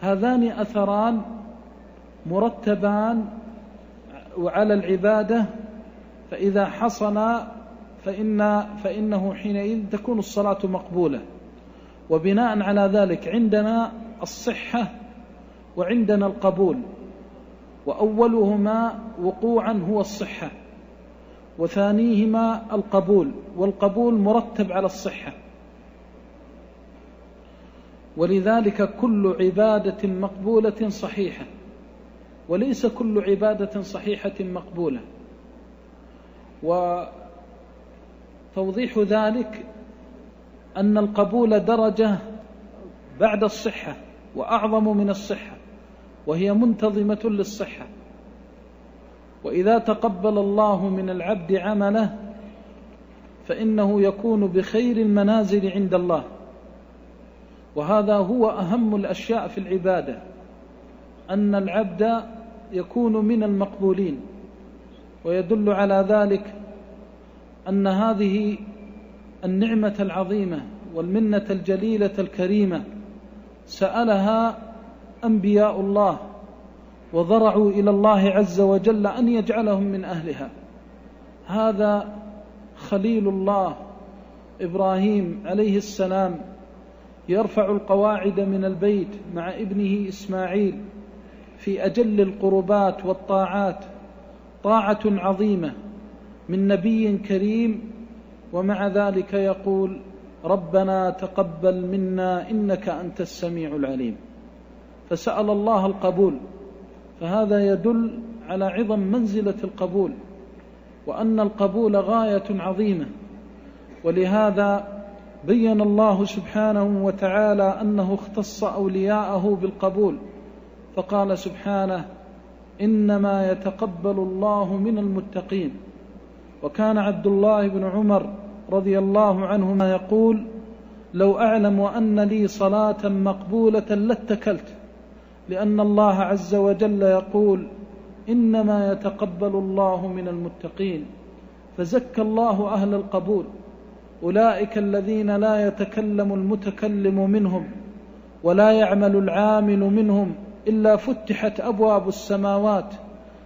هذان أثران مرتبان على العبادة، فإذا حصل فإنه حينئذ تكون الصلاة مقبولة. وبناء على ذلك عندنا الصحة وعندنا القبول، وأولهما وقوعا هو الصحة، وثانيهما القبول، والقبول مرتب على الصحة. ولذلك كل عبادة مقبولة صحيحة، وليس كل عبادة صحيحة مقبولة. وتوضيح ذلك أن القبول درجة بعد الصحة وأعظم من الصحة، وهي منتظمة للصحة. وإذا تقبل الله من العبد عمله فإنه يكون بخير المنازل عند الله، وهذا هو أهم الأشياء في العبادة، أن العبد يكون من المقبولين. ويدل على ذلك أن هذه النعمة العظيمة والمنة الجليلة الكريمة سألها أنبياء الله وضرعوا إلى الله عز وجل أن يجعلهم من أهلها. هذا خليل الله إبراهيم عليه السلام يرفع القواعد من البيت مع ابنه إسماعيل في أجل القربات والطاعات، طاعة عظيمة من نبي كريم، ومع ذلك يقول ربنا تقبل منا إنك أنت السميع العليم، فسأل الله القبول. فهذا يدل على عظم منزلة القبول، وأن القبول غاية عظيمة. ولهذا بين الله سبحانه وتعالى أنه اختص أولياءه بالقبول، فقال سبحانه إنما يتقبل الله من المتقين. وكان عبد الله بن عمر رضي الله عنهما يقول لو أعلم أن لي صلاة مقبولة لاتكلت، لأن الله عز وجل يقول إنما يتقبل الله من المتقين، فزكى الله أهل القبول. أولئك الذين لا يتكلم المتكلم منهم ولا يعمل العامل منهم إلا فتحت أبواب السماوات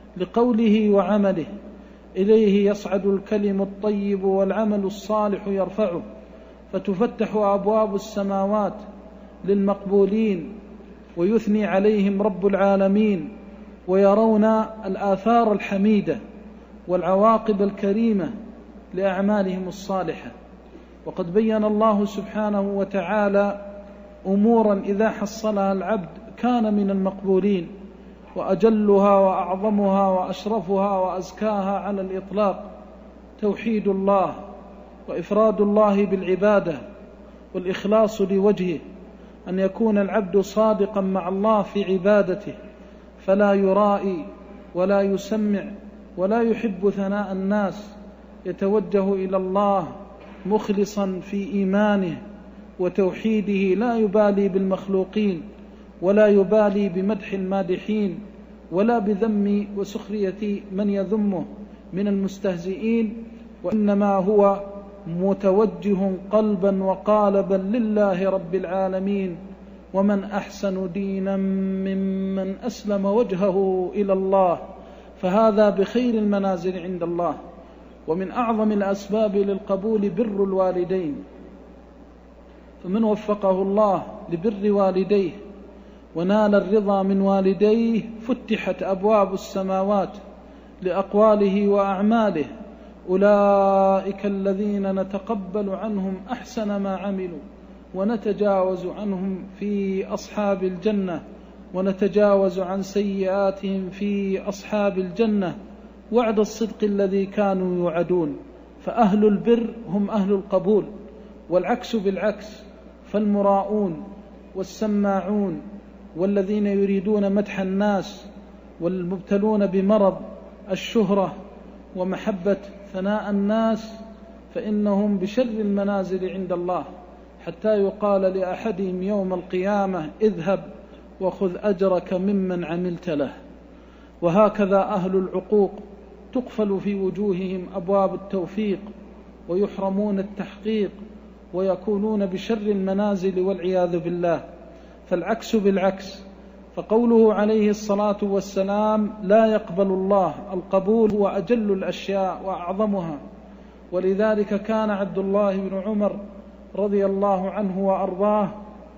لقوله وعمله، إليه يصعد الكلم الطيب والعمل الصالح يرفعه، فتفتح أبواب السماوات للمقبولين ويثني عليهم رب العالمين، ويرون الآثار الحميدة والعواقب الكريمة لأعمالهم الصالحة. وقد بين الله سبحانه وتعالى أمورا إذا حصلها العبد كان من المقبولين، وأجلها وأعظمها وأشرفها وأزكاها على الإطلاق توحيد الله وإفراد الله بالعبادة والإخلاص لوجهه، أن يكون العبد صادقا مع الله في عبادته، فلا يرائي ولا يسمع ولا يحب ثناء الناس، يتوجه إلى الله مخلصا في إيمانه وتوحيده، لا يبالي بالمخلوقين ولا يبالي بمدح المادحين ولا بذم وسخرية من يذمه من المستهزئين، وإنما هو متوجه قلبا وقالبا لله رب العالمين. ومن أحسن دينا ممن أسلم وجهه إلى الله، فهذا بخير المنازل عند الله. ومن أعظم الأسباب للقبول بر الوالدين، فمن وفقه الله لبر والديه ونال الرضا من والديه فتحت أبواب السماوات لأقواله وأعماله، أولئك الذين نتقبل عنهم أحسن ما عملوا ونتجاوز عنهم في أصحاب الجنة، ونتجاوز عن سيئاتهم في أصحاب الجنة، وعد الصدق الذي كانوا يوعدون. فأهل البر هم أهل القبول، والعكس بالعكس، فالمراؤون والسماعون والذين يريدون مدح الناس والمبتلون بمرض الشهرة ومحبة ثناء الناس فإنهم بشر المنازل عند الله، حتى يقال لأحدهم يوم القيامة اذهب وخذ أجرك ممن عملت له. وهكذا أهل العقوق تقفل في وجوههم أبواب التوفيق ويحرمون التحقيق ويكونون بشر المنازل والعياذ بالله. فالعكس بالعكس، فقوله عليه الصلاة والسلام لا يقبل الله، القبول هو أجل الأشياء وأعظمها. ولذلك كان عبد الله بن عمر رضي الله عنه وأرضاه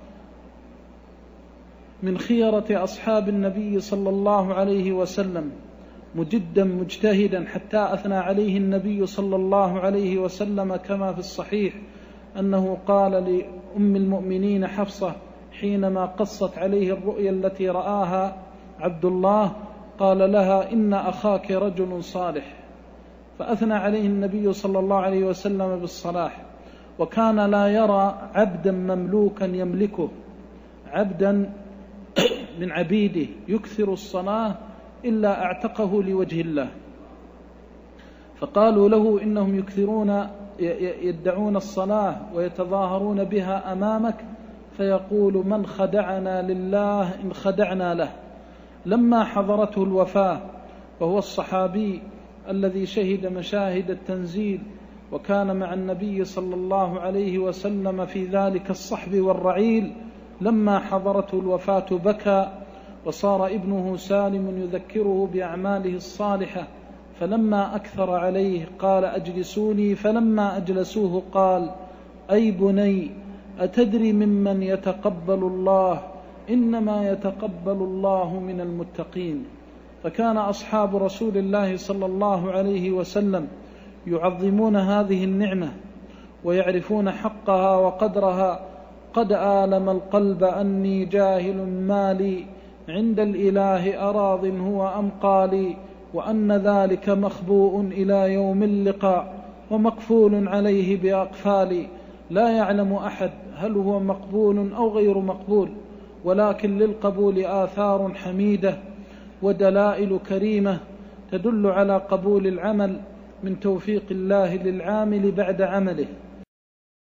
من خيرة أصحاب النبي صلى الله عليه وسلم، مجدا مجتهدا، حتى أثنى عليه النبي صلى الله عليه وسلم كما في الصحيح أنه قال لأم المؤمنين حفصة حينما قصت عليه الرؤيا التي رآها عبد الله، قال لها إن أخاك رجل صالح، فأثنى عليه النبي صلى الله عليه وسلم بالصلاح. وكان لا يرى عبدا مملوكا يملكه، عبدا من عبيده يكثر الصلاة إلا اعتقه لوجه الله. فقالوا له إنهم يكثرون يدعون الصلاة ويتظاهرون بها أمامك، فيقول من خدعنا لله إن خدعنا له. لما حضرته الوفاة، وهو الصحابي الذي شهد مشاهد التنزيل وكان مع النبي صلى الله عليه وسلم في ذلك الصحب والرعيل، لما حضرته الوفاة بكى، وصار ابنه سالم يذكره بأعماله الصالحة، فلما أكثر عليه قال أجلسوني، فلما أجلسوه قال أي بني أتدري ممن يتقبل الله؟ إنما يتقبل الله من المتقين. فكان أصحاب رسول الله صلى الله عليه وسلم يعظمون هذه النعمة ويعرفون حقها وقدرها. قد آلم القلب أني جاهل مالي، عند الإله أراض هو أم قالي، وأن ذلك مخبوء إلى يوم اللقاء ومقفول عليه بأقفالي. لا يعلم أحد هل هو مقبول أو غير مقبول، ولكن للقبول آثار حميدة ودلائل كريمة تدل على قبول العمل من توفيق الله للعامل بعد عمله.